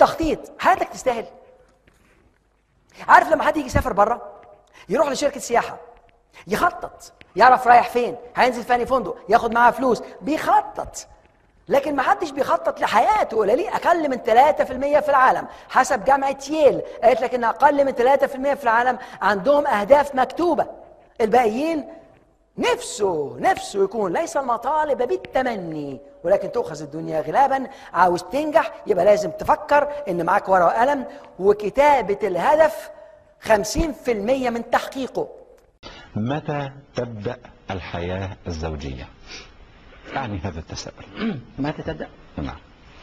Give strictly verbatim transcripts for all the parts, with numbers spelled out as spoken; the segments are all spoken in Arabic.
التخطيط حياتك تستاهل. عارف لما حد يجي يسافر بره يروح لشركه سياحه يخطط، يعرف رايح فين، هينزل في أي فندق، ياخد معاه فلوس، بيخطط. لكن ما حدش بيخطط لحياته. ولا ليه اقل من ثلاثة في المية في العالم حسب جامعه ييل قالت لك ان اقل من ثلاثة في المية في العالم عندهم اهداف مكتوبه. الباقيين نفسه نفسه يكون ليس المطالب بالتمني ولكن تؤخذ الدنيا غلابا. عاوز تنجح يبقى لازم تفكر ان معاك ورقه وقلم، وكتابه الهدف خمسين في المية من تحقيقه. متى تبدأ الحياة الزوجية؟ يعني هذا التساؤل. متى تبدأ؟ نعم.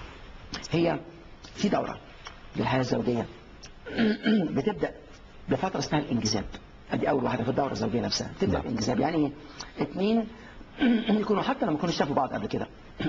هي في دورة للحياة الزوجية بتبدأ بفترة اسمها الانجذاب. ادي اول واحدة في الدورة الزوجية نفسها. تبدأ نعم. الانجذاب يعني اثنين يكونوا حتى لما يكونوا شافوا بعض قبل كده.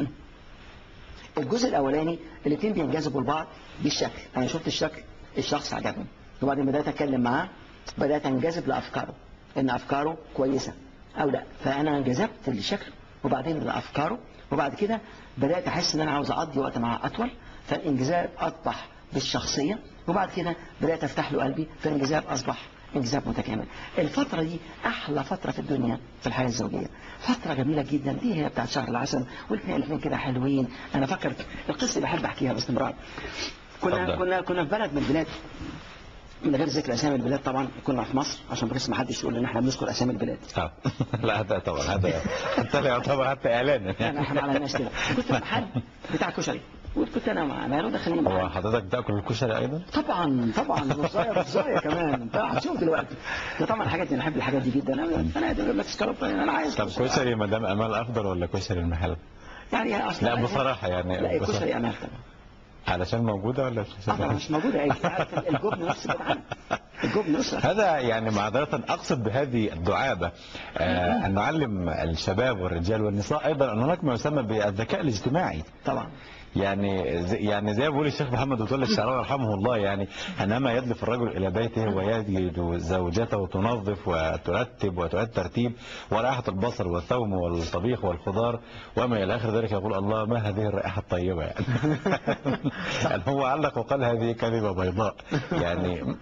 الجزء الاولاني الاثنين بينجذبوا لبعض بالشكل. انا شفت الشكل، الشخص عجبني، وبعدين بدأت اتكلم معاه، بدأت انجذب لافكاره، ان افكاره كويسة او لا، فانا انجذبت للشكل وبعدين لافكاره، وبعد كده بدأت احس ان انا عاوز اقضي وقت معاه اطول، فالانجذاب اصبح بالشخصية، وبعد كده بدأت افتح له قلبي، فالانجذاب اصبح انجذاب متكامل. الفترة دي احلى فترة في الدنيا في الحياة الزوجية، فترة جميلة جدا. دي هي بتاعت شهر العسل، والاثنين الاثنين كده حلوين. انا فكرت القصة اللي بحب احكيها باستمرار. كنا كنا كنا في بلد من البلاد، من غير ذكر اسامي البلاد طبعا، كنا في مصر عشان بس ما حدش يقول ان احنا بنذكر اسامي البلاد. اه لا هذا طبعا هذا حتى لا يعتبر حتى اعلان يعني احنا على الناس كده. كنت في محل بتاع كشري، وكنت انا مع ماله داخلين هو حضرتك بتاكل الكشري ايضا؟ طبعا طبعا رزايه رزايه كمان. انت هتشوف دلوقتي. طبعا الحاجات دي انا بحب الحاجات دي جدا. انا انا اقول لك سكرب، انا عايز طب كشري مدام امال افضل ولا كشري المحل؟ يعني اصلا لا بصراحه يعني لا الكشري امال طبعا. علشان موجودة ولا طبعا مش موجودة. ايه عارف الجبن نفس الجبن الجبن نفس هذا يعني معذرة أقصد بهذه الدعابة آه أن نعلم الشباب والرجال والنساء أيضا أن هناك ما يسمى بالذكاء الاجتماعي. طبعا يعني زي يعني زي ما بيقول الشيخ محمد متولي الشعراوي رحمه الله، يعني حينما يدلف الرجل إلى بيته ويجد زوجته تنظف وترتب وتعد ترتيب ورائحة البصل والثوم والطبيخ والخضار وما إلى آخر ذلك، يقول الله ما هذه الرائحة الطيبة يعني. يعني هو علق وقال هذه كلمة بيضاء يعني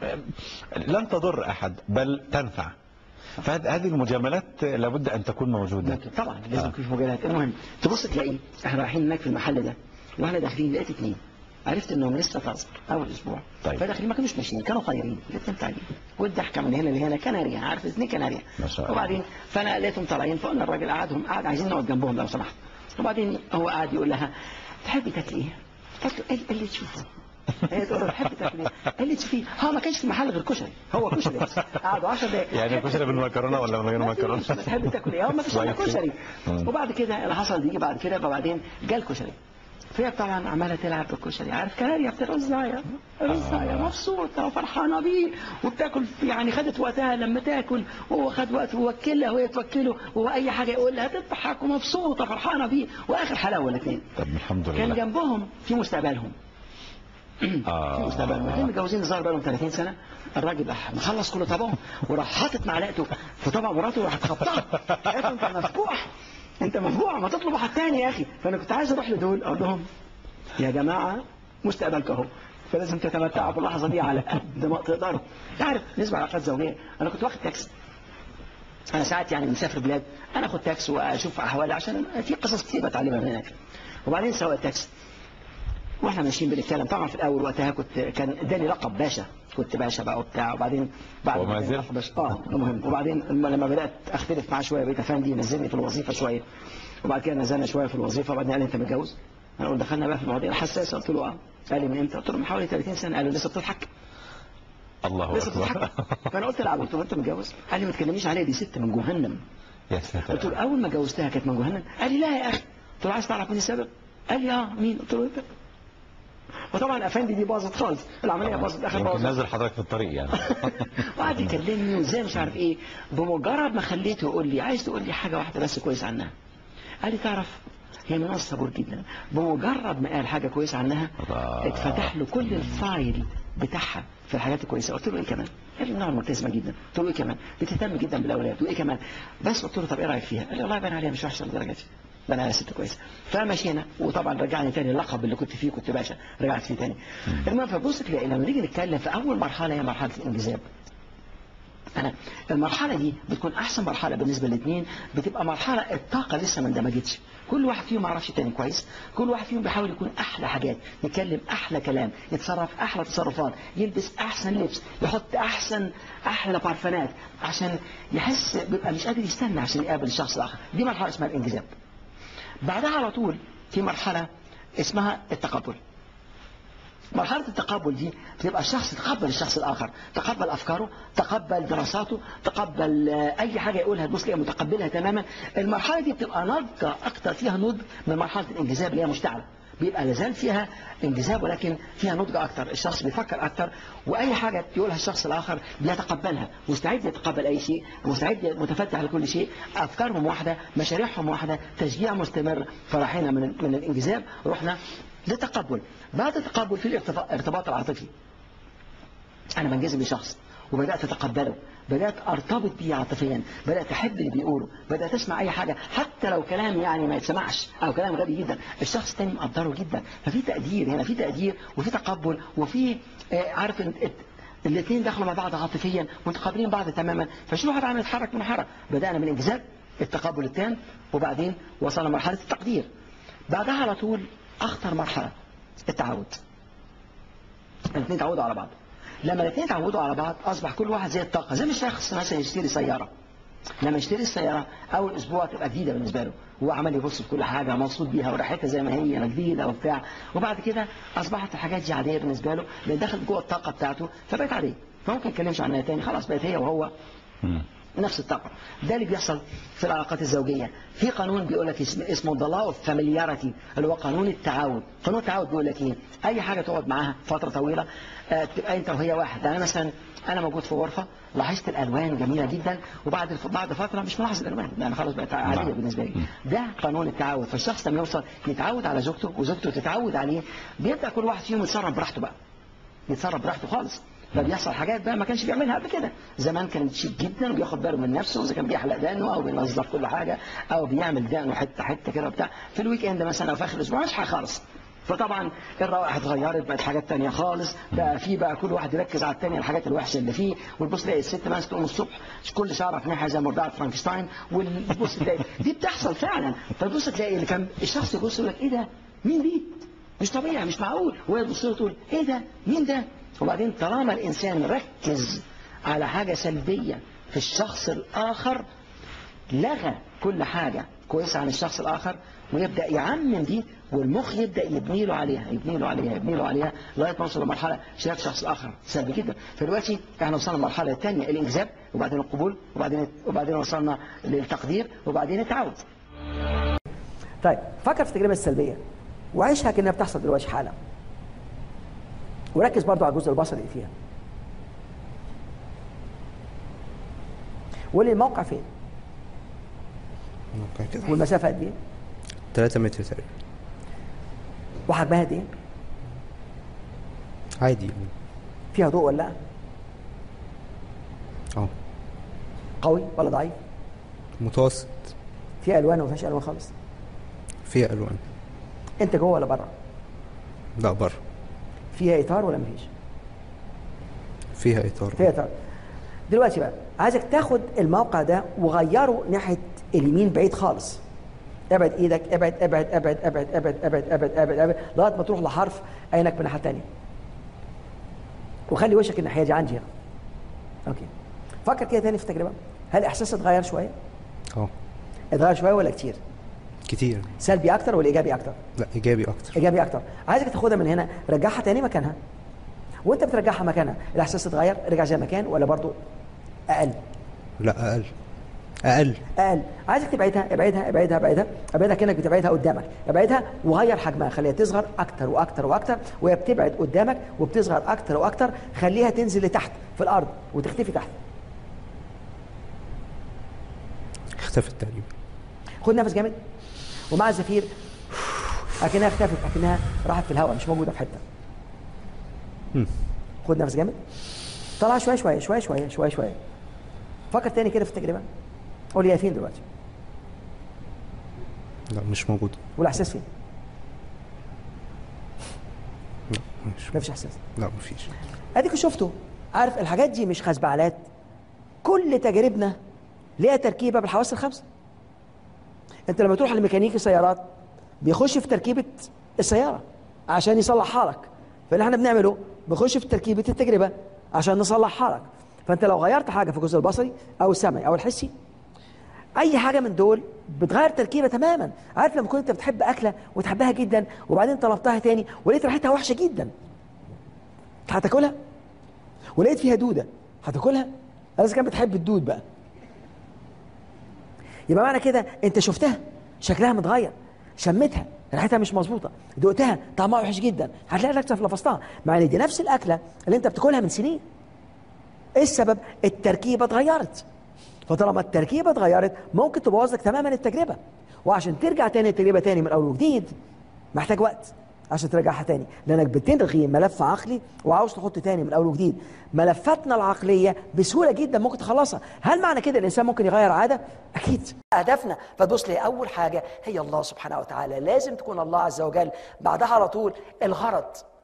لن تضر أحد بل تنفع. فهذه المجاملات لابد أن تكون موجودة. طبعا لازم يكون في مجاملات. المهم تبص تلاقي احنا رايحين هناك في المحل ده، واحنا داخلين لقيت اثنين عرفت انهم لسه طازج اول اسبوع. طيب. فداخلين ما كانوش ماشيين، كانوا طايرين الاثنين طايرين، والضحكه من هنا لهنا كناريا، عارف اثنين كناريا. ما شاء الله. وبعدين فانا لقيتهم طالعين، فقلنا الراجل قعدهم قعد عايزين نقعد جنبهم لو سمحت. وبعدين هو قاعد يقول لها تحبي تاكلي ايه؟ قالت له ايه اللي تشوفه؟ هي تقول له تحبي تاكلي ايه؟ اللي تشوفيه. هو ما كانش في المحل غير كشري، هو كشري بس. قعدوا عشر دقايق. يعني كشري بالمكرونه ولا من غير مكرونه؟ تحبي تاكلي ايه؟ هو ما فيش الا كشري. وبعد كده اللي حصل دي بعد كده، فبعدين جه الكشري، فهي طبعا عماله تلعب بالكشري، عارف كناريا بترزايه رزايه مبسوطه وفرحانه بيه وبتاكل، يعني خدت وقتها لما تاكل، وهو خد وقت ووكلها وهي توكله، وهو اي حاجه يقول لها تضحك ومبسوطه فرحانه بيه، واخر حلاوه الاثنين. طب الحمد لله. كان جنبهم في مستقبلهم. آه. في مستقبلهم الاثنين متجوزين الظاهر بقالهم ثلاثين سنه. الراجل راح مخلص كل طبقه وراح حاطط معلقته في طبق مراته وراح تخبطها. قالت له انت مفجوع، انت مفجوع، ما تطلب واحد تاني يا اخي. فانا كنت عايز اروح لدول اقول لهم يا جماعه مستقبلكم اهو، فلازم تتمتعوا باللحظه دي على قد ما تقدروا. تعرف نسبه علاقات زوجيه، انا كنت واخد تاكسي. انا ساعات يعني مسافر بلاد انا اخد تاكسي واشوف احوالي عشان في قصص كتير بتعلمها من هناك. وبعدين سواق التاكسي واحنا ماشيين بنتكلم، طبعا في الاول وقتها كنت كان اداني لقب باشا، كنت باشا بقى وبتاع، وبعدين بعد وما زلت اه المهم. وبعدين لما بدات اختلف معاه شويه بقيت افندي نزلني في الوظيفه شويه، وبعد كده نزلنا شويه في الوظيفه، وبعدين قال لي انت متجوز؟ انا قلت دخلنا بقى في المواضيع الحساسه، قلت له اه. قال لي من امتى؟ قلت له من حوالي ثلاثين سنه. قال لي لسه بتضحك؟ الله لسه اكبر. بتضحك؟ فانا قلت له قلت له انت متجوز؟ قال لي ما تكلمنيش عليها، دي ست من جهنم. يا ساتر. قلت له اول ما جوزتها كانت من جهنم؟ قال لي لا يا اخي. قلت له عايز تعرف مين السبب؟ قال لي اه مين؟ قلت له انت. وطبعا افندي دي باظت خالص، العمليه باظت اخر باظت. يمكن نازل حضرتك في الطريق يعني. وقعد يكلمني وازاي مش عارف ايه. بمجرد ما خليته يقول لي عايز تقول لي حاجه واحده بس كويس عنها، قال لي تعرف هي من ناس صبور جدا. بمجرد ما قال حاجه كويسه عنها اتفتح له كل الفايل بتاعها في الحاجات الكويسه. قلت له ايه كمان؟ قال لي النهار ملتزمه جدا. قلت له ايه كمان؟ بتهتم جدا بالاولاد. وايه كمان؟ بس قلت له طب ايه رايك فيها؟ قال لي والله باين عليها مش وحشه للدرجه دي. ده انا ست كويس. فمشينا وطبعا رجعني تاني اللقب اللي كنت فيه، كنت باشا، رجعت فيه تاني. المهم فبص تلاقي لما نيجي نتكلم في اول مرحله هي مرحله الانجذاب. أنا المرحلة دي بتكون أحسن مرحلة بالنسبة للاثنين، بتبقى مرحلة الطاقة لسه ما اندمجتش، كل واحد فيهم ما يعرفش التاني كويس، كل واحد فيهم بيحاول يكون أحلى حاجات، يتكلم أحلى كلام، يتصرف أحلى تصرفات، يلبس أحسن لبس، يحط أحسن أحلى بارفانات، عشان يحس بيبقى مش قادر يستنى عشان يقابل الشخص الآخر. دي مرحلة اسمها الانجذاب. بعدها على طول في مرحلة اسمها التقبل. مرحلة التقبل دي بتبقى الشخص تقبل الشخص الآخر، تقبل أفكاره، تقبل دراساته، تقبل أي حاجة يقولها تبص ليها متقبلها تماما. المرحلة دي بتبقى ناضجة أكتر، فيها نضج من مرحلة الانجذاب اللي هي مشتعلة، بيبقى لازال فيها انجذاب ولكن فيها نضج أكتر، الشخص بيفكر أكتر، وأي حاجة يقولها الشخص الآخر بيتقبلها، مستعد يتقبل أي شيء، مستعد متفتح لكل شيء، أفكارهم واحدة، مشاريعهم واحدة، تشجيع مستمر. فرحنا من من الانجذاب رحنا للتقبل. بعد التقبل في الارتباط العاطفي. أنا بنجذب لشخص وبدأت أتقبله، بدأت أرتبط بيه عاطفيا، بدأت أحب اللي بيقوله، بدأت أسمع أي حاجة حتى لو كلام يعني ما يتسمعش أو كلام غبي جدا، الشخص الثاني مقدره جدا. ففي تقدير هنا، في تقدير وفي تقبل وفي آه عارف الاثنين دخلوا مع بعض عاطفيا متقابلين بعض تماما. فشو واحد عم يتحرك من حركة. بدأنا من الانجذاب، التقبل التام، وبعدين وصلنا مرحلة التقدير. بعدها على طول أخطر مرحلة التعود. الاثنين تعودوا على بعض. لما الاثنين تعودوا على بعض أصبح كل واحد زي الطاقة، زي ما الشخص مثلا يشتري سيارة. لما يشتري السيارة أول أسبوع تبقى جديدة بالنسبة له، هو عمال يبص في كل حاجة مبسوط بيها وريحتها زي ما هي جديدة وبتاع، وبعد كده أصبحت الحاجات دي عادية بالنسبة له لأن دخلت جوه الطاقة بتاعته فبقت عادية، فممكن يتكلمش عنها تاني، خلاص بقت هي وهو نفس الطاقة. ده اللي بيحصل في العلاقات الزوجية. في قانون بيقول لك اسمه the law of familiarity اللي هو قانون التعود. قانون التعود بيقول لك ايه؟ اي حاجة تقعد معاها فترة طويلة آه تبقى انت وهي واحد. يعني مثلا انا موجود في غرفة لاحظت الالوان جميلة جدا وبعد بعد فترة مش ملاحظ الالوان، يعني خلاص بقت عادية بالنسبة لي. ده قانون التعود. فالشخص لما يوصل يتعود على زوجته وزوجته تتعود عليه بيبدأ كل واحد فيهم يتصرف براحته بقى، يتصرف براحته خالص. فبيحصل حاجات بقى ما كانش بيعملها قبل كده. زمان كان شيك جدا وبياخد باله من نفسه، اذا كان بيحلق دقنه او بينظف كل حاجه او بيعمل دقنه حته حته كده وبتاع. في الويك اند مثلا او في اخر الاسبوع مش حاجه خالص. فطبعا الروائح اتغيرت، بقت حاجات تانية خالص، بقى في بقى كل واحد يركز على الثانيه الحاجات الوحشه اللي فيه. وتبص تلاقي الست مثلا تقوم الصبح كل شعرها في ناحيه زي مرضعه فرانكشتاين، وتبص تلاقي دي بتحصل فعلا. فتبص تلاقي اللي كان الشخص يبص يقول لك ايه ده؟ مين دي؟ مش طبيعي، مش معقول. وهي تبص له تقول ايه ده؟ مين ده؟ وبعدين طالما الإنسان ركز على حاجة سلبية في الشخص الآخر لغى كل حاجة كويسة عن الشخص الآخر ويبدأ يعمم دي، والمخ يبدأ يبني له عليها يبني له عليها يبني له عليها لغاية ما يوصل لمرحلة شاف الشخص الآخر سلبي جدا. فدلوقتي احنا وصلنا للمرحلة الثانية الانجذاب، وبعدين القبول، وبعدين وبعدين وصلنا للتقدير، وبعدين التعود. طيب فكر في التجربة السلبية وعيشها كأنها بتحصل دلوقتي حالا، وركز برضو على الجزء البصري اللي فيها. وقول لي الموقع فين؟ الموقع كده والمسافة قد ايه؟ ثلاثة متر تقريبا. وحجمها قد ايه؟ عادي يعني. فيها ضوء ولا لا؟ اه. قوي ولا ضعيف؟ متوسط. فيها الوان ولا ما فيهاش الوان خالص؟ فيها الوان. انت جوه ولا بره؟ لا بره. فيها اطار ولا مفيش؟ فيها اطار. فيها اطار. دلوقتي بقى عايزك تاخد الموقع ده وغيره ناحيه اليمين بعيد خالص. ابعد ايدك، ابعد ابعد ابعد ابعد ابعد ابعد ابعد ابعد ابعد لغايه ما تروح لحرف عينك من الناحيه الثانيه. وخلي وشك الناحيه دي عندي هنا. اوكي. فكر كده تاني في التجربه. هل احساسك اتغير شويه؟ اه. اتغير شويه ولا كتير؟ كتير. سلبي اكتر ولا ايجابي اكتر؟ لا ايجابي اكتر. ايجابي اكتر. عايزك تاخدها من هنا، رجعها تاني مكانها. وانت بترجعها مكانها الاحساس اتغير، رجع زي ما كان ولا برضو اقل؟ لا اقل. اقل. اقل. عايزك تبعدها ابعدها ابعدها ابعدها ابعدها كانك بتبعدها قدامك، ابعدها وغير حجمها، خليها تصغر اكتر واكتر واكتر، وهي بتبعد قدامك وبتصغر اكتر واكتر، خليها تنزل لتحت في الارض وتختفي تحت. اختفت تقريبا. خد نفس جامد ومع الزفير اكنها اختفت، اكنها راحت في الهواء مش موجوده في حته. امم خد نفس جامد، طلع شويه شويه شويه شويه شويه شويه. فكر تاني كده في التجربه. قول لي هي فين دلوقتي؟ لا مش موجودة. والاحساس فين؟ لا مش مفيش احساس. لا مفيش. اديكوا شفتوا، عارف الحاجات دي مش خزبعلات، كل تجاربنا ليها تركيبه بالحواس الخمسه. انت لما تروح لميكانيكي سيارات بيخش في تركيبه السياره عشان يصلحها لك، فاللي احنا بنعمله بنخش في تركيبه التجربه عشان نصلحها لك. فانت لو غيرت حاجه في الجزء البصري او السمعي او الحسي، اي حاجه من دول بتغير تركيبه تماما. عارف لما كنت بتحب اكله وتحبها جدا وبعدين طلبتها تاني ولقيت ريحتها وحشه جدا، هتاكلها؟ ولقيت فيها دوده، هتاكلها؟ لازم كان بتحب الدود بقى. يبقى معنى كده انت شفتها شكلها متغير، شمتها ريحتها مش مظبوطه، دقتها طعمها وحش جدا، هتلاقي نفسك لفظتها، مع ان دي نفس الاكله اللي انت بتاكلها من سنين. ايه السبب؟ التركيبه اتغيرت. فطالما التركيبه اتغيرت ممكن تبوظ لك تماما التجربه، وعشان ترجع تاني التجربه تاني من اول وجديد محتاج وقت عشان ترجعها تاني، لانك بتلغي ملف عقلي وعاوز تحط تاني من اول وجديد. ملفاتنا العقليه بسهوله جدا ممكن تخلصها. هل معنى كده الانسان ممكن يغير عاده؟ اكيد. اهدافنا فتبص لي اول حاجه هي الله سبحانه وتعالى، لازم تكون الله عز وجل، بعدها على طول الغرض،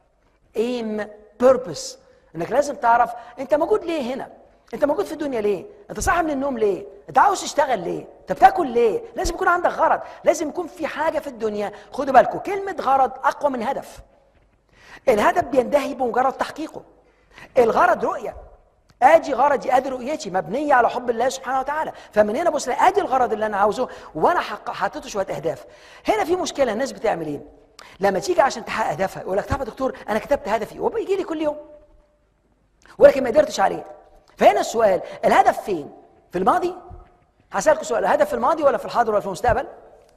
ايم، بيربس، انك لازم تعرف انت موجود ليه هنا، انت موجود في الدنيا ليه، انت صاحي من النوم ليه، انت عاوز تشتغل ليه، انت بتاكل ليه. لازم يكون عندك غرض، لازم يكون في حاجه في الدنيا. خدوا بالكم كلمه غرض اقوى من هدف. الهدف بينتهي بمجرد تحقيقه، الغرض رؤيه. ادي غرضي، ادي رؤيتي مبنيه على حب الله سبحانه وتعالى. فمن هنا بص ادي الغرض اللي انا عاوزه وانا حطيته شويه اهداف. هنا في مشكله، الناس بتعمل ايه؟ لما تيجي عشان تحقق هدفها يقول لك طب يا دكتور انا كتبت هدفي وبيجي لي كل يوم ولكن ما قدرتش عليه. فهنا السؤال، الهدف فين؟ في الماضي؟ هسألكوا سؤال، الهدف في الماضي ولا في الحاضر ولا في المستقبل؟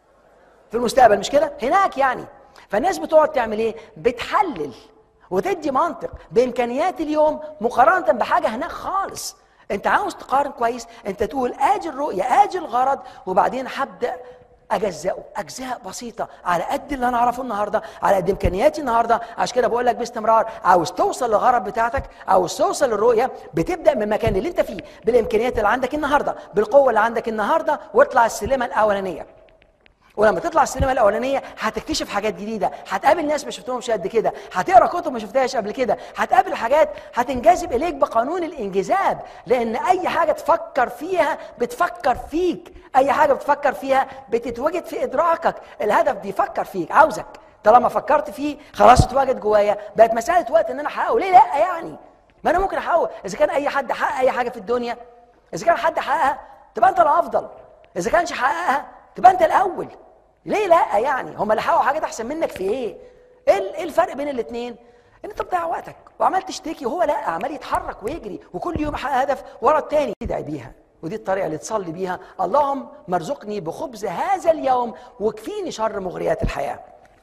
في المستقبل مش كده؟ هناك يعني. فالناس بتقعد تعمل ايه؟ بتحلل وتدي منطق بامكانيات اليوم مقارنه بحاجه هناك خالص. انت عاوز تقارن كويس، انت تقول ادي الرؤيه، ادي الغرض، وبعدين هبدا اجزئه اجزاء بسيطه على قد اللي انا اعرفه النهارده، على قد امكانياتي النهارده. عشان كده بقول لك باستمرار، عاوز توصل للغرض بتاعتك، عاوز توصل للرؤيه، بتبدا من المكان اللي انت فيه، بالامكانيات اللي عندك النهارده، بالقوه اللي عندك النهارده، واطلع السلمه الاولانيه. ولما تطلع السينما الاولانيه هتكتشف حاجات جديده، هتقابل ناس ما شفتهمش قد كده، هتقرا كتب ما شفتهاش قبل كده، هتقابل حاجات هتنجذب اليك بقانون الانجذاب، لان اي حاجه تفكر فيها بتفكر فيك، اي حاجه بتفكر فيها بتتوجد في ادراكك. الهدف بيفكر فيك، عاوزك، طالما فكرت فيه خلاص اتوجد جوايا، بقت مساله وقت ان انا احققه. ليه لا يعني؟ ما انا ممكن احققه. اذا كان اي حد حقق اي حاجه في الدنيا، اذا كان حد حققها تبقى انت الافضل، اذا كانش حققها تبقى انت الاول. ليه لا يعني؟ هم اللي حققوا حاجات احسن منك في ايه؟ ايه الفرق بين الاثنين؟ ان انت بتضيع وقتك وعمال تشتكي وهو لا، عمال يتحرك ويجري وكل يوم يحقق هدف ورا الثاني. تدعي بيها، ودي الطريقه اللي تصلي بيها، اللهم ارزقني بخبز هذا اليوم واكفيني شر مغريات الحياه.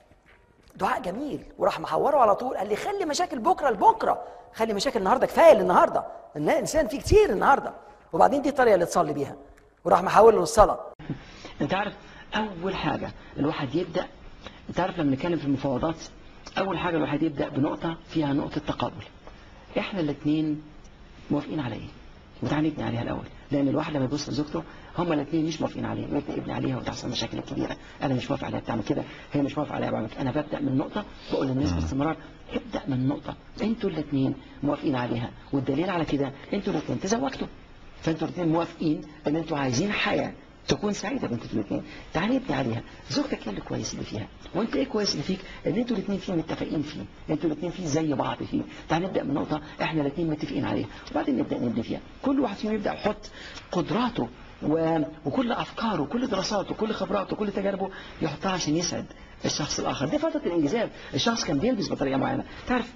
دعاء جميل، وراح محوره على طول، قال لي خلي مشاكل بكره لبكره، خلي مشاكل النهارده كفايه للنهارده، الانسان فيه كتير النهارده. وبعدين دي الطريقه اللي تصلي بيها، وراح محول له الصلاه. انت عارف اول حاجه الواحد يبدا، انت عارف لما نتكلم في المفاوضات اول حاجه الواحد يبدا بنقطه فيها نقطه تقابل. احنا الاثنين موافقين على ايه؟ وتعالى نبني عليها الاول، لان الواحد لما يبص لزوجته هما الاثنين مش موافقين عليه، ممكن يبني عليها وتحصل مشاكل كبيره. انا مش موافق عليها بتعمل كده، هي مش موافقه عليها بعمل كده. انا ببدا من نقطه، بقول للناس باستمرار ابدا من نقطه انتوا الاثنين موافقين عليها، والدليل على كده انتوا الاثنين تزوجتوا، فانتوا الاثنين موافقين ان انتوا عايزين حياه تكون سعيده بينكم الاثنين. تعالى ابني عليها. زوجتك ايه اللي كويس اللي فيها؟ وانت ايه كويس اللي فيك؟ ان انتوا الاثنين فيه متفقين فيه، انتوا الاثنين فيه زي بعض فيه. تعالى نبدا من نقطه احنا الاثنين متفقين عليها، وبعدين نبدا نبني فيها. كل واحد فيهم يبدا يحط قدراته و... وكل افكاره وكل دراساته وكل خبراته وكل تجاربه يحطها عشان يسعد الشخص الاخر. دي فتره الانجذاب. الشخص كان بيلبس بطريقه معينه. تعرف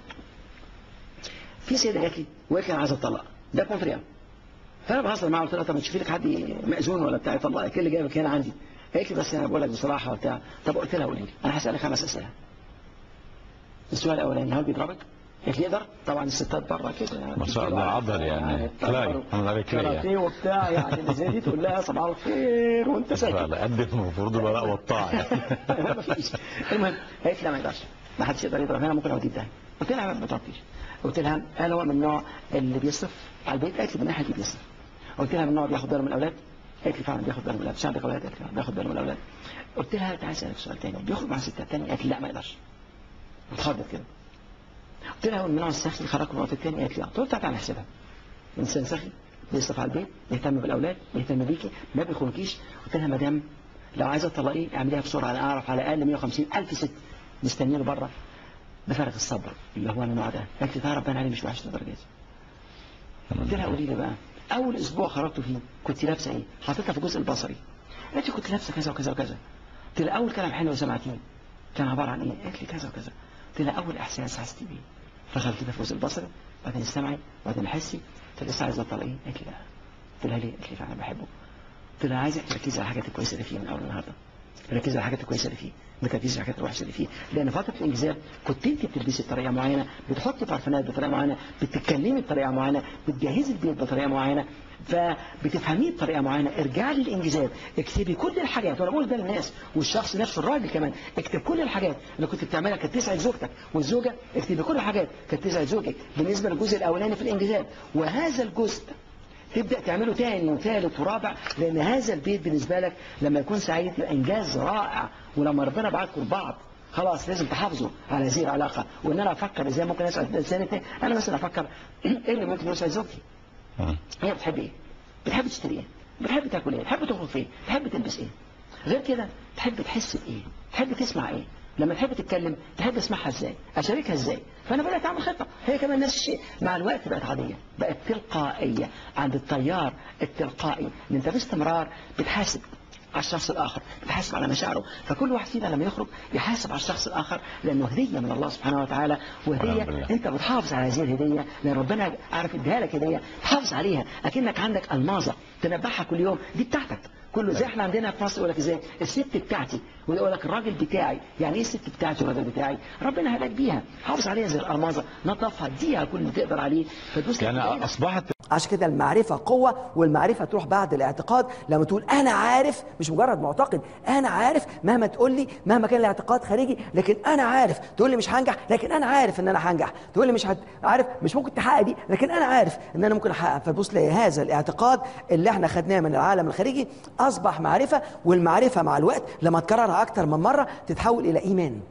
في سيده جات لي وهي كانت عايزه تطلق، ده كان طريقه. فانا بهزر معاها قلت لها طب ما تشوفي لك حد مأذون ولا بتاع يطلقك، ايه اللي جايبك هنا عندي؟ قالت لي بس انا بقول لك بصراحه وبتاع. طب قلت لها قولي لي انا هسالك خمس اسئله. السؤال الاولاني هل بيضربك؟ قالت لي يقدر؟ طبعا الستات بره كده ما شاء الله عضل يعني كلاي انا كلاي وبتاع يعني اللي زي دي تقول لها صباح الخير وانت ساكت. لا قدم المفروض الولاء والطاعه يعني. مفيش. المهم قالت لي ما يقدرش، ما حدش يقدر يضرب هنا، ممكن اوديه ده. قلت لها ما تضربيش. قلت لها انا هو من النوع اللي بيصرف على البيت؟ قالت لي من ناحيه اللي بيصرف. قلت لها من النوع بياخد باله من الاولاد؟ قالت لي فعلا بياخد باله من الاولاد. مش عندك اولاد؟ قالت لي بياخد باله من الاولاد. قلت لها تعالى اسالك سؤال تاني، بيخرج مع ستات تانية؟ قالت لي لا ما يقدرش. اتخضت كده. قلت لها والمنوع السخي خرج من وقت التاني؟ قالت لي اه. قلت لها تعالى نحسبها. انسان سخي بيصرف على البيت، بيهتم بالاولاد، بيهتم بيكي، ما بيخونكيش. قلت لها مدام لو عايزه تطلقيه اعمليها بسرعه، انا اعرف على الاقل مية وخمسين الف ست مستنيين بره بفارغ الصبر اللي هو النوع ده. قالت لي تعرف بان عليه مش وحش للدرجه دي. قلت لها قولي لي بقى اول اسبوع خرجت فيه كنت لابسه ايه؟ حطيتها في الجزء البصري. قالت لي كنت لابسه كذا وكذا وكذا. قلت لها اول كلام حلو سمعتيه كان عباره عن ايه؟ قالت لي كذا وكذا. قلت لها اول احساس حسيتي بيه؟ فخلت كده في الجزء البصري، بعدين استمعي، بعدين حسي. قلت لها لسه عايزه تطلقيه؟ قالت لي لا. قلت لها ليه؟ قالت لي فعلا بحبه. قلت لها عايزك تركزي على الحاجات الكويسه اللي فيه من اول النهارده. ركزي على الحاجات الكويسه اللي فيه، ما تركزيش على الحاجات الوحشه اللي فيه، لان فتره الانجذاب كنت انت بتلبسي بطريقه معينه، بتحطي بارفانات بطريقه معينه، بتتكلمي بطريقه معينه، بتجهزي البيت بطريقه معينه، فبتفهميه بطريقه معينه. ارجعي للانجذاب، اكتبي كل الحاجات، وانا بقول ده للناس والشخص نفسه الراجل كمان، اكتب كل الحاجات اللي كنت بتعملها كانت تسعد زوجتك، والزوجه اكتبي كل الحاجات كانت تسعد زوجك بالنسبه للجزء الاولاني في الانجذاب، وهذا الجزء تبدأ تعمله تاني وثالث ورابع، لأن هذا البيت بالنسبة لك لما يكون سعيد يبقى إنجاز رائع. ولما ربنا بعتكم لبعض خلاص لازم تحافظوا على هذه العلاقة. وإن أنا أفكر إزاي ممكن أسعد الإنسان التاني. أنا مثلا أفكر إيه اللي ممكن يسعد زوجتي؟ هي بتحب إيه؟ بتحب تشتري إيه؟ بتحب تاكل إيه؟ بتحب تخرج فين؟ بتحب تلبس إيه؟ غير كده تحب تحس بإيه؟ تحب تسمع إيه؟ لما تحب تتكلم تحب اسمعها ازاي؟ اشاركها ازاي؟ فانا بدات اعمل خطه. هي كمان نفس الشيء. مع الوقت بقت عاديه، بقت تلقائيه عند التيار التلقائي، ان انت باستمرار بتحاسب على الشخص الاخر، بتحاسب على مشاعره. فكل واحد فينا لما يخرج يحاسب على الشخص الاخر، لانه هديه من الله سبحانه وتعالى، وهديه انت بتحافظ على هذه الهديه، لان ربنا عارف اديها لك هديه تحافظ عليها، اكنك عندك الماظه تنبحها كل يوم، دي بتاعتك. كله زي احنا عندنا في مصر يقول لك ازاي الست بتاعتي، ويقول لك الراجل بتاعي. يعني ايه الست بتاعتي والراجل بتاعي؟ ربنا هداك بيها، حافظ عليها زي الالماظه، نظفها، اديها كل اللي تقدر عليه، فتدوس يعني اصبحت. عشان كده المعرفه قوه، والمعرفه تروح بعد الاعتقاد. لما تقول انا عارف، مش مجرد معتقد، انا عارف مهما تقول لي، مهما كان الاعتقاد خارجي، لكن انا عارف. تقول لي مش هنجح، لكن انا عارف ان انا هنجح. تقول لي مش هت... عارف مش ممكن تحقق دي، لكن انا عارف ان انا ممكن احقق. فتبص لي هذا الاعتقاد اللي احنا خدناه من العالم الخارجي اصبح معرفه، والمعرفه مع الوقت لما تكررها اكتر من مره تتحول الى ايمان.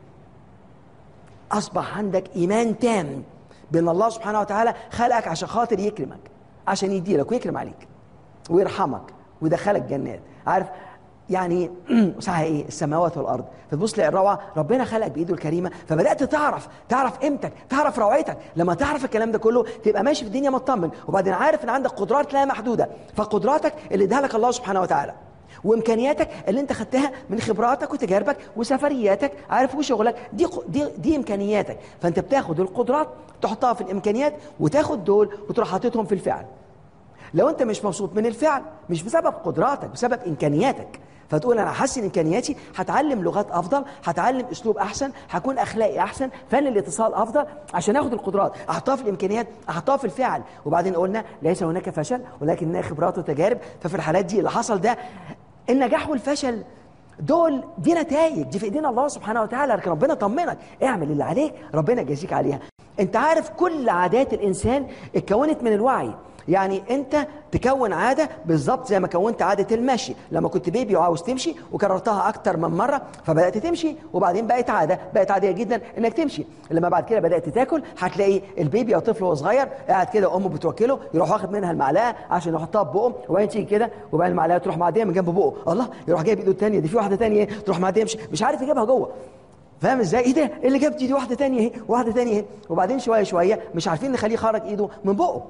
اصبح عندك ايمان تام بان الله سبحانه وتعالى خلقك عشان خاطر يكرمك، عشان يديلك ويكرم عليك ويرحمك ويدخلك جنات. عارف يعني ساعة ايه السماوات والارض. فتبص تلاقي الروعه، ربنا خلقك بايده الكريمه، فبدات تعرف تعرف قيمتك، تعرف روعتك. لما تعرف الكلام ده كله تبقى ماشي في الدنيا مطمن، وبعدين عارف ان عندك قدرات لا محدوده. فقدراتك اللي اداها لك الله سبحانه وتعالى، وامكانياتك اللي انت خدتها من خبراتك وتجاربك وسفرياتك، عارف، وشغلك، دي دي دي امكانياتك. فانت بتاخد القدرات تحطها في الامكانيات، وتاخد دول وتروح حاططهم في الفعل. لو انت مش مبسوط من الفعل مش بسبب قدراتك، بسبب امكانياتك، فتقول انا هحسن امكانياتي، هتعلم لغات افضل، هتعلم اسلوب احسن، هكون اخلاقي احسن، فن الاتصال افضل، عشان اخد القدرات احطها في الامكانيات، احطها في الفعل. وبعدين قلنا ليس هناك فشل ولكن خبرات وتجارب. ففي الحالات دي اللي حصل ده النجاح والفشل دول دي نتائج، دي في ايدينا الله سبحانه وتعالى، لكن ربنا طمنك، اعمل اللي عليك ربنا يجازيك عليها. انت عارف كل عادات الانسان اتكونت من الوعي. يعني انت تكون عاده بالظبط زي ما كونت عاده المشي. لما كنت بيبي وعاوز تمشي وكررتها اكتر من مره فبدات تمشي، وبعدين بقت عاده، بقت عاديه جدا انك تمشي. لما بعد كده بدات تاكل، هتلاقي البيبي او طفل وهو صغير قاعد كده وامه بتوكله، يروح واخد منها المعلقه عشان يحطها في بقه، وبعدين تيجي كده وبعدين المعلقه تروح معديه من جنب بقه، الله يروح جايب ايده الثانيه، دي في واحده ثانيه تروح معديه، مش مش عارف يجيبها جوه. فاهم ازاي؟ ايه ده؟ ايه اللي جابت دي واحده ثانيه اهي واحده ثانيه اهي. وبعدين شويه شويه مش عارفين نخليه خرج ايده من بقه.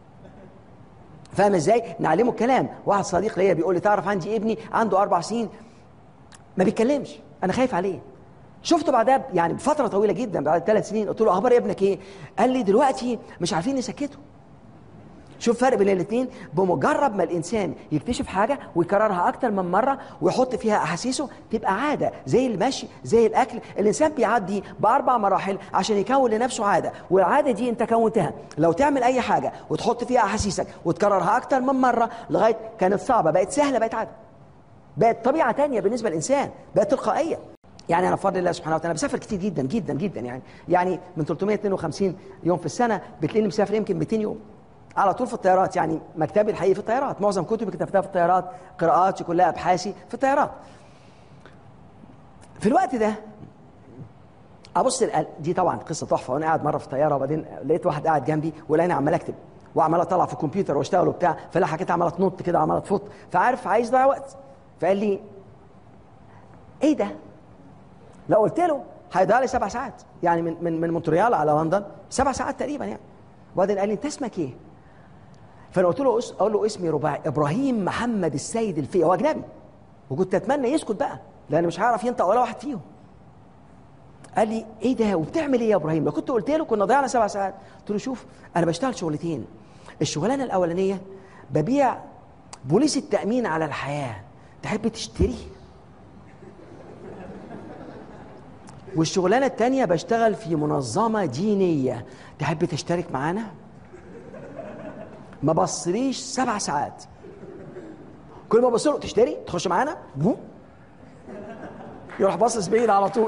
فاهم ازاي؟ نعلمه الكلام. واحد صديق ليا بيقول لي تعرف عندي ابني عنده اربع سنين ما بيتكلمش، انا خايف عليه. شفته بعدها يعني بفتره طويله جدا، بعد ثلاث سنين قلت له اخبار ابنك ايه؟ قال لي دلوقتي مش عارفين نسكته. شوف فرق بين الاثنين. بمجرد ما الانسان يكتشف حاجه ويكررها اكتر من مره ويحط فيها احاسيسه تبقى عاده، زي المشي زي الاكل. الانسان بيعدي باربع مراحل عشان يكون لنفسه عاده، والعاده دي انت كونتها. لو تعمل اي حاجه وتحط فيها احاسيسك وتكررها اكتر من مره لغايه كانت صعبه بقت سهله بقت عاده، بقت طبيعه ثانيه بالنسبه للانسان، بقت تلقائيه. يعني انا بفضل الله سبحانه وتعالى بسافر كتير جدا جدا جدا، يعني يعني من ثلاثمائة واثنين وخمسين يوم في السنه بتلاقيني مسافر يمكن مئتين يوم. على طول في الطيارات، يعني مكتبي الحقيقي في الطيارات، معظم كتبي كتبتها في الطيارات، قراءاتي كلها ابحاثي في الطيارات. في الوقت ده ابص دي طبعا قصه تحفه، وانا قاعد مره في الطياره وبعدين لقيت واحد قاعد جنبي ولقيني عمال اكتب وعمال اطلع في الكمبيوتر واشتغل وبتاع، فلا حكيت عماله تنط كده وعماله تفوت، فعارف عايز ضيع وقت، فقال لي ايه ده؟ لو قلت له هيضيع لي سبع ساعات، يعني من من من مونتريال على لندن سبع ساعات تقريبا يعني. وبعدين قال لي انت اسمك ايه؟ فانا قلت له اقول له اسمي رباعي ابراهيم محمد السيد الفقي، هو اجنبي وكنت اتمنى يسكت بقى لان مش هيعرف ينطق ولا واحد فيهم. قال لي ايه ده وبتعمل ايه يا ابراهيم؟ لو كنت قلت له كنا ضيعنا سبع ساعات. قلت له شوف انا بشتغل شغلتين، الشغلانه الاولانيه ببيع بوليس التامين على الحياه، تحب تشتري؟ والشغلانه الثانيه بشتغل في منظمه دينيه، تحب تشترك معانا؟ ما بصليش سبع ساعات، كل ما بص له تشتري تخش معانا بو يروح باصص بعيد على طول.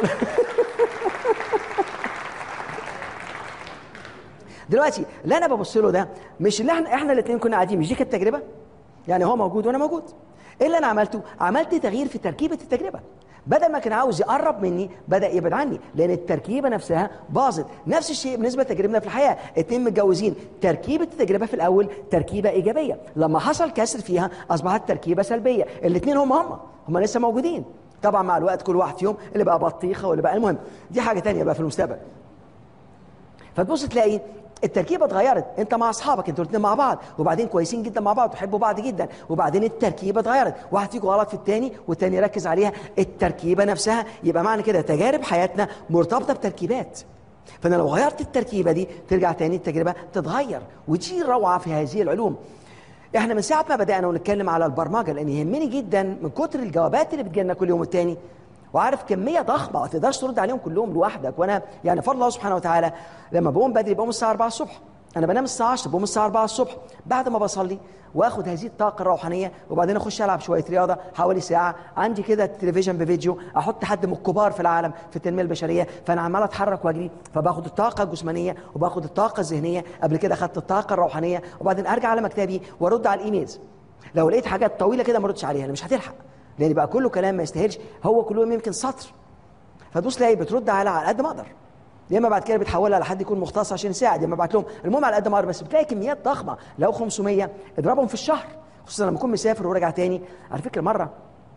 دلوقتي اللي انا ببص له ده مش اللي احنا احنا الاثنين كنا قاعدين، مش دي كانت تجربه؟ يعني هو موجود وانا موجود. ايه اللي انا عملته؟ عملت تغيير في تركيبه التجربه، بدل ما كان عاوز يقرب مني بدا يبعد عني، لان التركيبه نفسها باظت. نفس الشيء بالنسبه لتجربتنا في الحياه، اتنين متجوزين، تركيبه التجربه في الاول تركيبه ايجابيه، لما حصل كسر فيها اصبحت تركيبه سلبيه، الاثنين هم هم هم لسه موجودين، طبعا مع الوقت كل واحد فيهم اللي بقى بطيخه واللي بقى، المهم دي حاجه ثانيه بقى في المستقبل. فتبص تلاقي التركيبه اتغيرت، انت مع اصحابك انتوا الاثنين مع بعض وبعدين كويسين جدا مع بعض وتحبوا بعض جدا، وبعدين التركيبه اتغيرت، واحد فيكم غلط في الثاني والثاني يركز عليها، التركيبه نفسها. يبقى معنى كده تجارب حياتنا مرتبطه بتركيبات، فانا لو غيرت التركيبه دي ترجع ثاني التجربه تتغير، ودي الروعه في هذه العلوم. احنا من ساعه ما بدانا ونتكلم على البرمجه، لان يهمني جدا من كتر الجوابات اللي بتجيلنا كل يوم والتاني، وعارف كميه ضخمه ما تقدرش ترد عليهم كلهم لوحدك. وانا يعني فضل الله سبحانه وتعالى لما بقوم بدري بقوم الساعه أربعة الصبح، انا بنام الساعه عشرة بقوم الساعه أربعة الصبح، بعد ما بصلي واخد هذه الطاقه الروحانيه وبعدين اخش العب شويه رياضه حوالي ساعه، عندي كده التلفزيون بفيديو احط حد من الكبار في العالم في التنميه البشريه، فانا عمال اتحرك واجري، فباخد الطاقه الجسمانيه وباخد الطاقه الذهنيه، قبل كده اخدت الطاقه الروحانيه، وبعدين ارجع على مكتبي وارد على الايميلز. لو لقيت حاجات طويله كده ما ردش عليها، انا مش هتلحق لان بقى كله كلام ما يستاهلش، هو كله يمكن سطر، فدوس تلاقي بترد على على قد ما اقدر، يا اما بعد كده بتحولها لحد يكون مختص عشان يساعد، يا اما بعت لهم، المهم على قد ما اقدر. بس بتلاقي كميات ضخمه، لو خمسمية اضربهم في الشهر، خصوصا لما اكون مسافر وراجع تاني. على فكره مره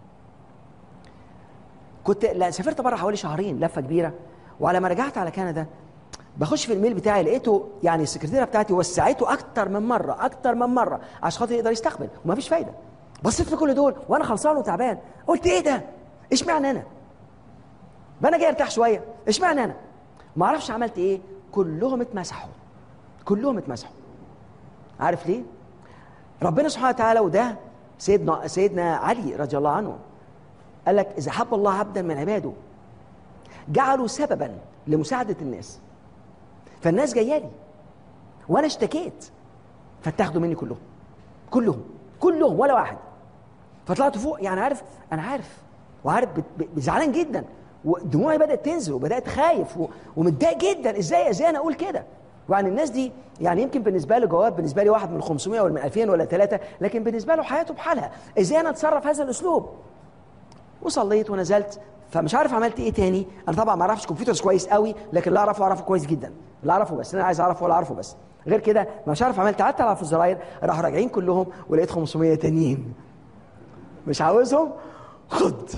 كنت لا سافرت بره حوالي شهرين لفه كبيره، وعلى ما رجعت على كندا بخش في الميل بتاعي لقيته يعني السكرتيره بتاعتي وسعته اكتر من مره اكتر من مره عشان خاطر يقدر يستقبل، ومفيش فايده. بصيت في كل دول وانا خلصان وتعبان، قلت ايه ده؟ اشمعنى انا؟ بقى انا جاي ارتاح شويه، اشمعنى انا؟ ما اعرفش عملت ايه، كلهم اتمسحوا، كلهم اتمسحوا. عارف ليه؟ ربنا سبحانه وتعالى، وده سيدنا سيدنا علي رضي الله عنه قال لك اذا حب الله عبدا من عباده جعلوا سببا لمساعده الناس، فالناس جايه لي وانا اشتكيت فاتاخدوا مني كلهم كلهم كلهم ولا واحد، فطلعت فوق. يعني عارف انا عارف وعارف زعلان جدا ودموعي بدات تنزل وبدات خايف ومتضايق جدا، ازاي ازاي انا اقول كده؟ ويعني الناس دي يعني يمكن بالنسبه له جواب، بالنسبه لي واحد من خمسمية ولا من ألفين ولا ثلاثة، لكن بالنسبه له حياته بحالها، ازاي انا اتصرف هذا الاسلوب؟ وصليت ونزلت، فمش عارف عملت ايه تاني. انا طبعا ما اعرفش كمبيوترز كويس قوي، لكن اللي اعرفه اعرفه كويس جدا، اللي اعرفه بس انا عايز اعرفه ولا اعرفه بس، غير كده مش عارف عملت. قعدت العب في الزراير، راحوا راجعين كلهم ولقيت خمسمية تانيين، مش عاوزهم خد.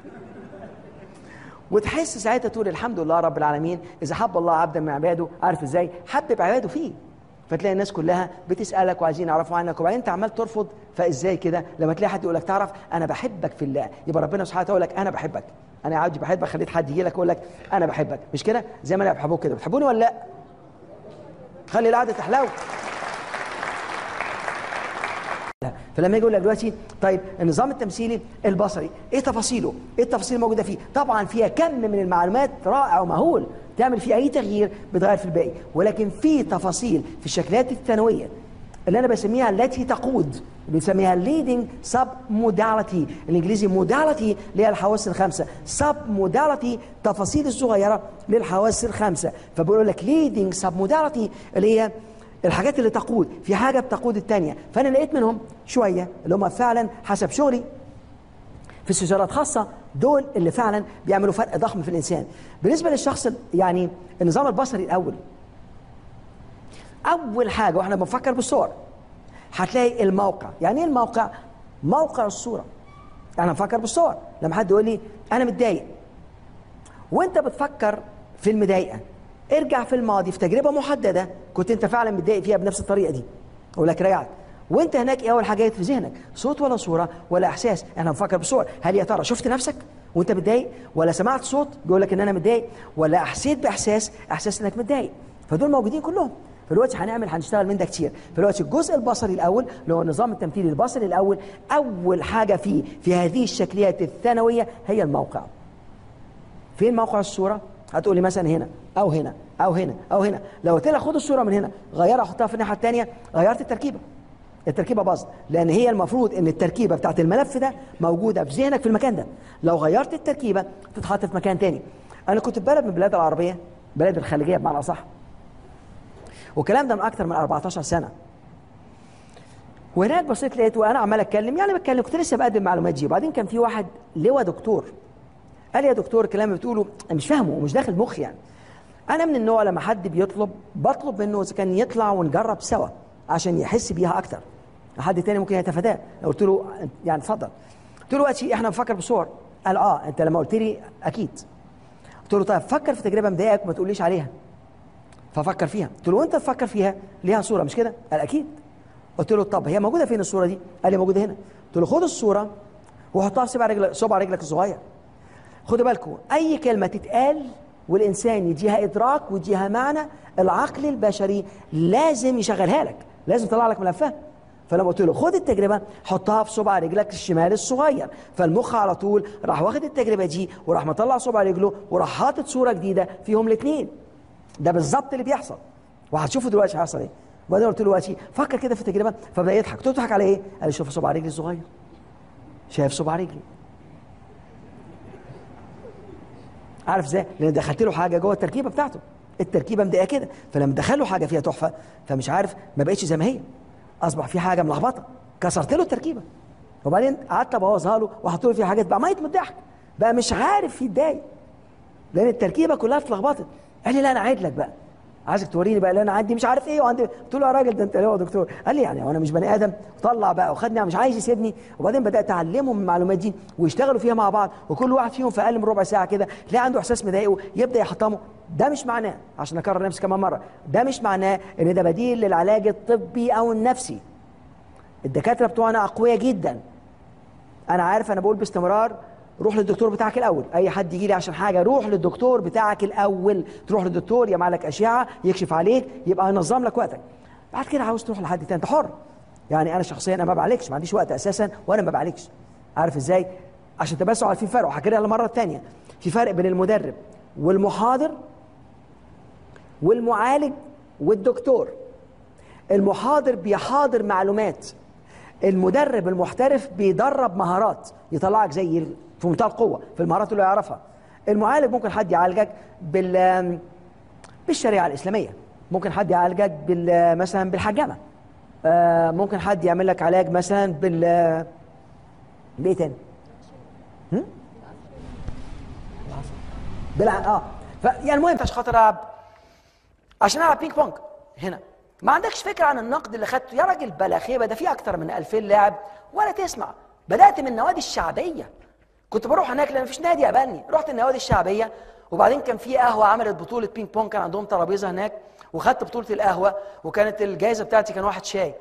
وتحس ساعتها تقول الحمد لله رب العالمين، اذا حب الله عبدا من عباده، عارف ازاي؟ حبب عباده فيه، فتلاقي الناس كلها بتسالك وعايزين يعرفوا عنك، وبعدين انت عمال ترفض. فازاي كده؟ لما تلاقي حد يقول لك تعرف انا بحبك في الله، يبقى ربنا سبحانه وتعالى يقول لك انا بحبك، انا عاوز بحبك، خليت حد يجي لك يقول لك انا بحبك، مش كده؟ زي ما انا بحبوك كده، بتحبوني ولا لا؟ خلي القعده تحلو. فلما يجي يقول لك دلوقتي طيب النظام التمثيلي البصري ايه تفاصيله؟ ايه التفاصيل الموجوده فيه؟ طبعا فيها كم من المعلومات رائع ومهول، تعمل فيه اي تغيير بتغير في الباقي، ولكن في تفاصيل في الشكلات الثانويه اللي انا بسميها التي تقود، بنسميها leading sub modality، الانجليزي modality اللي هي الحواس الخمسه، sub modality تفاصيل الصغيره للحواس الخمسه. فبقول لك leading sub modality اللي هي الحاجات اللي تقود، في حاجه بتقود الثانيه، فانا لقيت منهم شويه اللي هم فعلا حسب شغلي في استشارات خاصه، دول اللي فعلا بيعملوا فرق ضخم في الانسان. بالنسبه للشخص يعني النظام البصري الاول، اول حاجه واحنا بنفكر بالصور هتلاقي الموقع. يعني ايه الموقع؟ موقع الصوره. انا بفكر بالصور. لما حد يقول لي انا متضايق، وانت بتفكر في المضايقه، ارجع في الماضي في تجربه محدده كنت انت فعلا متضايق فيها بنفس الطريقه دي، اقول لك رجعت وانت هناك ايه اول حاجه جت في ذهنك؟ صوت ولا صوره ولا احساس؟ احنا بنفكر بالصور. هل يا ترى شفت نفسك وانت متضايق، ولا سمعت صوت بيقول لك ان انا متضايق، ولا حسيت باحساس احساس انك متضايق؟ فدول موجودين كلهم. فدلوقتي هنعمل هنشتغل من ده كتير. فدلوقتي الجزء البصري الاول اللي هو النظام التمثيلي البصري الاول، اول حاجه فيه في هذه الشكليات الثانويه هي الموقع. فين موقع الصوره؟ هتقول لي مثلا هنا او هنا او هنا او هنا. لو قلت لك خد الصوره من هنا غيرها حطها في الناحيه الثانيه، غيرت التركيبه. التركيبه باظت، لان هي المفروض ان التركيبه بتاعت الملف ده موجوده في ذهنك في المكان ده. لو غيرت التركيبه تتحط في مكان ثاني. انا كنت في بلد من البلاد العربيه، بلد الخليجيه بمعنى اصح، والكلام ده من اكثر من أربعتاشر سنه. وهناك بصيت لقيت وانا عمال اتكلم، يعني بتكلم كنت لسه بقدم معلومات دي، وبعدين كان في واحد لواء دكتور قال لي يا دكتور الكلام اللي بتقوله مش فاهمه ومش داخل مخي. يعني انا من النوع لما حد بيطلب بطلب منه اذا كان يطلع ونجرب سوا عشان يحس بيها اكتر. حد تاني ممكن يتفاداه. قلت له يعني اتفضل. قلت له دلوقتي احنا بنفكر بصور. قال اه انت لما قلت لي اكيد. قلت له طيب فكر في تجربه مضايقك وما تقوليش عليها. ففكر فيها. قلت له وانت تفكر فيها ليها صوره مش كده؟ قال اكيد. قلت له طب هي موجوده فين الصوره دي؟ قال لي موجوده هنا. قلت له خد الصوره وحطها في صبع رجلك صبع رجلك الصغير. خدوا بالكم اي كلمه تتقال والانسان يديها ادراك ويديها معنى، العقل البشري لازم يشغلها لك، لازم يطلع لك ملفها. فلما قلت له خد التجربه حطها في صبع رجلك الشمال الصغير، فالمخ على طول راح واخد التجربه دي وراح مطلع صبع رجله وراح حاطط صوره جديده فيهم الاثنين. ده بالظبط اللي بيحصل، وهتشوفوا دلوقتي هيحصل ايه. وبعدين قلت له دلوقتي فكر كده في التجربه، فبدا يضحك. قلت له تضحك على ايه؟ قال لي شوف صبع رجلي الصغير. شايف صبع رجلي؟ عارف ازاي؟ لان دخلت له حاجه جوه التركيبه بتاعته، التركيبه مضايقه كده، فلما دخل له حاجه فيها تحفه فمش عارف، ما بقتش زي ما هي، اصبح في حاجه ملخبطه، كسرت له التركيبه. وبعدين قعدت ابوظها له واحط له فيها حاجات بقى ميت من الضحك، بقى مش عارف يتضايق لان التركيبه كلها اتلخبطت. قال لي لا انا عايد لك بقى، عايزك توريني بقى اللي انا عندي مش عارف ايه وعندي. قلت له يا راجل ده انت ليه يا دكتور؟ قال لي يعني وانا مش بني ادم؟ طلع بقى وخدني مش عايز يسيبني. وبعدين بدات اعلمهم من المعلومات دي ويشتغلوا فيها مع بعض، وكل واحد فيهم في اقل من ربع ساعه كده تلاقي عنده احساس مضايقه يبدا يحطمه. ده مش معناه، عشان اكرر نفسي كمان مره، ده مش معناه ان ده بديل للعلاج الطبي او النفسي. الدكاتره بتوعنا اقوياء جدا. انا عارف انا بقول باستمرار روح للدكتور بتاعك الاول. اي حد يجي لي عشان حاجه روح للدكتور بتاعك الاول. تروح للدكتور يعمل لك اشعه يكشف عليك يبقى ينظم لك وقتك. بعد كده عاوز تروح لحد تاني انت حر. يعني انا شخصيا انا ما بعالجش، ما عنديش وقت اساسا وانا ما بعالجش. عارف ازاي؟ عشان تبقوا عارفين فرق، وهحكي لك المره الثانيه. في فرق بين المدرب والمحاضر والمعالج والدكتور. المحاضر بيحاضر معلومات، المدرب المحترف بيدرب مهارات يطلعك زي في منتهى القوه في المهارات اللي يعرفها. المعالج ممكن حد يعالجك بال بالشريعه الاسلاميه، ممكن حد يعالجك بال مثلا بالحجامه، ممكن حد يعمل لك علاج مثلا بال بايه تاني؟ هم؟ بالع... اه ف... يعني المهم عشان خاطر العب عشان العب بينج بونج هنا ما عندكش فكره عن النقد اللي خدته يا راجل بلا خيبه. ده في اكتر من ألفين لاعب ولا تسمع. بدات من النوادي الشعبيه، كنت بروح هناك لان مفيش نادي قبلني، رحت النوادي الشعبيه وبعدين كان في قهوه عملت بطوله بينج بونج، كان عندهم ترابيزه هناك وخدت بطوله القهوه وكانت الجائزه بتاعتي كان واحد شاي.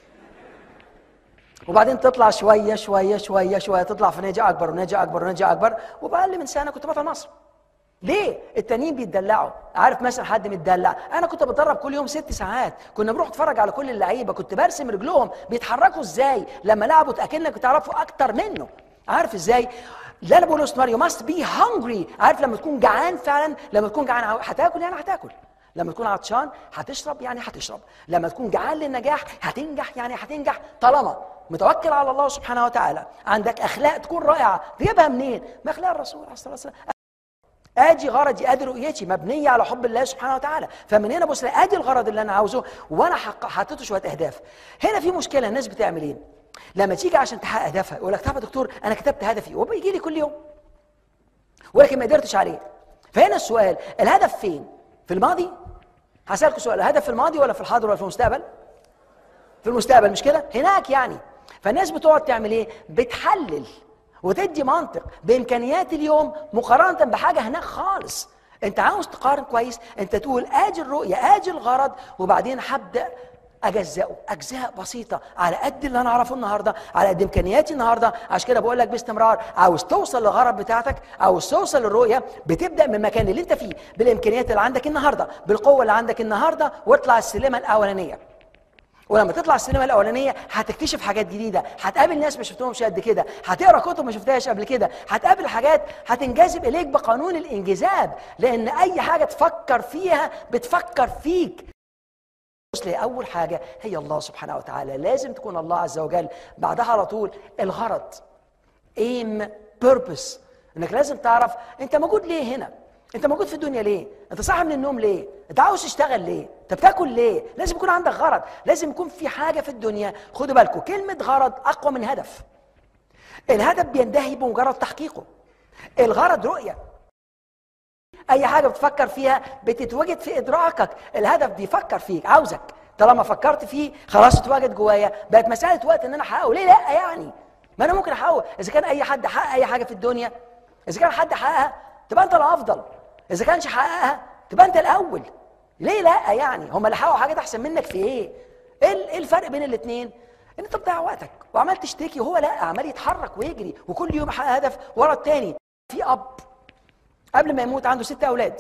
وبعدين تطلع شويه شويه شويه شويه تطلع في نادي اكبر ونادي اكبر ونادي اكبر، وباقل من سنه كنت بطل مصر. ليه؟ التانيين بيتدلعوا. عارف مثلا حد متدلع، انا كنت بتدرب كل يوم ست ساعات، كنا بنروح نتفرج على كل اللعيبه، كنت برسم رجلهم بيتحركوا ازاي لما لعبوا اكنك بتعرفوا اكتر منه. عارف ازاي؟ لا انا بقول استمر يو ماست بي هانجري. عارف لما تكون جعان فعلا، لما تكون جعان هتاكل يعني هتاكل، لما تكون عطشان هتشرب يعني هتشرب، لما تكون جعان للنجاح هتنجح يعني هتنجح، طالما متوكل على الله سبحانه وتعالى. عندك اخلاق تكون رائعه، تجيبها منين؟ من اخلاق الرسول عليه الصلاه والسلام. ادي غرضي، ادي رؤيتي مبنيه على حب الله سبحانه وتعالى. فمن هنا بص ادي الغرض اللي انا عاوزه وانا حطيته شويه اهداف. هنا في مشكله، الناس بتعمل ايه؟ لما تيجي عشان تحقق هدفها يقول لك طب يا دكتور انا كتبت هدفي وبيجي لي كل يوم ولكن ما قدرتش عليه. فهنا السؤال، الهدف فين؟ في الماضي؟ هسألكوا سؤال، الهدف في الماضي ولا في الحاضر ولا في المستقبل؟ في المستقبل مش كده؟ هناك يعني. فالناس بتقعد تعمل ايه؟ بتحلل وتدي منطق بامكانيات اليوم مقارنه بحاجه هناك خالص. انت عاوز تقارن كويس، انت تقول ادي الرؤيه ادي الغرض وبعدين هبدا اجزئه اجزاء بسيطه على قد اللي انا اعرفه النهارده، على قد امكانياتي النهارده. عشان كده بقول لك باستمرار، عاوز توصل للغرض بتاعتك، عاوز توصل للرؤيه، بتبدا من المكان اللي انت فيه بالامكانيات اللي عندك النهارده، بالقوه اللي عندك النهارده، واطلع السلمه الاولانيه. ولما تطلع السينما الاولانيه هتكتشف حاجات جديده، هتقابل ناس ما شفتهمش قد كده، هتقرا كتب ما شفتهاش قبل كده، هتقابل حاجات هتنجذب اليك بقانون الانجذاب، لان اي حاجه تفكر فيها بتفكر فيك. اول حاجه هي الله سبحانه وتعالى، لازم تكون الله عز وجل، بعدها على طول الغرض، ايم، بيربس، انك لازم تعرف انت موجود ليه هنا، انت موجود في الدنيا ليه؟ انت صاحي من النوم ليه؟ انت عاوز تشتغل ليه؟ انت بتاكل ليه؟ لازم يكون عندك غرض، لازم يكون في حاجه في الدنيا. خدوا بالكم كلمه غرض اقوى من هدف. الهدف بينتهي بمجرد تحقيقه، الغرض رؤيه. اي حاجه بتفكر فيها بتتوجد في ادراكك، الهدف بيفكر فيك، عاوزك، طالما فكرت فيه خلاص اتواجد جوايا، بقت مساله وقت ان انا احققه. ليه لا يعني؟ ما انا ممكن احققه. اذا كان اي حد حقق اي حاجه في الدنيا، اذا كان حد حققها تبقى انت الافضل، اذا كانش حققها تبقى انت الاول. ليه لا يعني؟ هم اللي حققوا حاجات احسن منك في ايه؟ ايه الفرق بين الاثنين؟ ان انت بتضيع وقتك وعمال تشتكي وهو لا، عمال يتحرك ويجري وكل يوم يحقق هدف ورا الثاني. في اب قبل ما يموت عنده ست اولاد،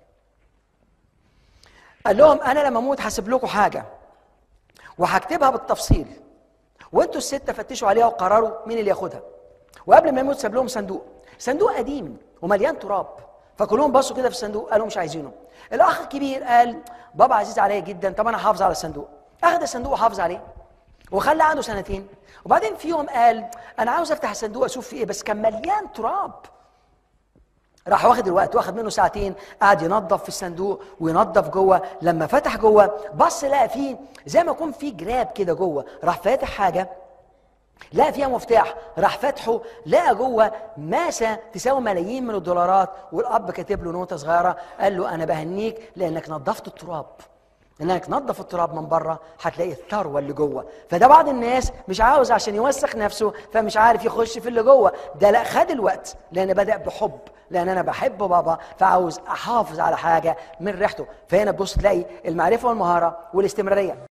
قال لهم انا لما اموت هسيب لكم حاجه وهكتبها بالتفصيل، وانتوا السته فتشوا عليها وقرروا مين اللي ياخدها. وقبل ما يموت ساب لهم صندوق، صندوق قديم ومليان تراب، فكلهم بصوا كده في الصندوق قالوا مش عايزينه. الاخ الكبير قال بابا عزيز عليا جدا، طب انا حافظ على الصندوق. اخذ الصندوق وحافظ عليه وخلى عنده سنتين. وبعدين في يوم قال انا عاوز افتح الصندوق اشوف فيه ايه، بس كان مليان تراب. راح واخد الوقت، واخد منه ساعتين، قعد ينظف في الصندوق وينظف جوه. لما فتح جوه بص لقى فيه زي ما يكون فيه جراب كده جوه، راح فاتح حاجه لقى فيها مفتاح، راح فتحه لقى جوه ماسه تساوي ملايين من الدولارات، والاب كاتب له نوته صغيره قال له انا بهنيك لانك نظفت التراب، انك نظف التراب من بره هتلاقي الثروه اللي جوه. فده بعض الناس مش عاوز عشان يوسخ نفسه فمش عارف يخش في اللي جوه، ده لا خد الوقت لان بدا بحب، لان انا بحب بابا فعاوز احافظ على حاجه من ريحته. فهنا تبص تلاقي المعرفه والمهاره والاستمراريه.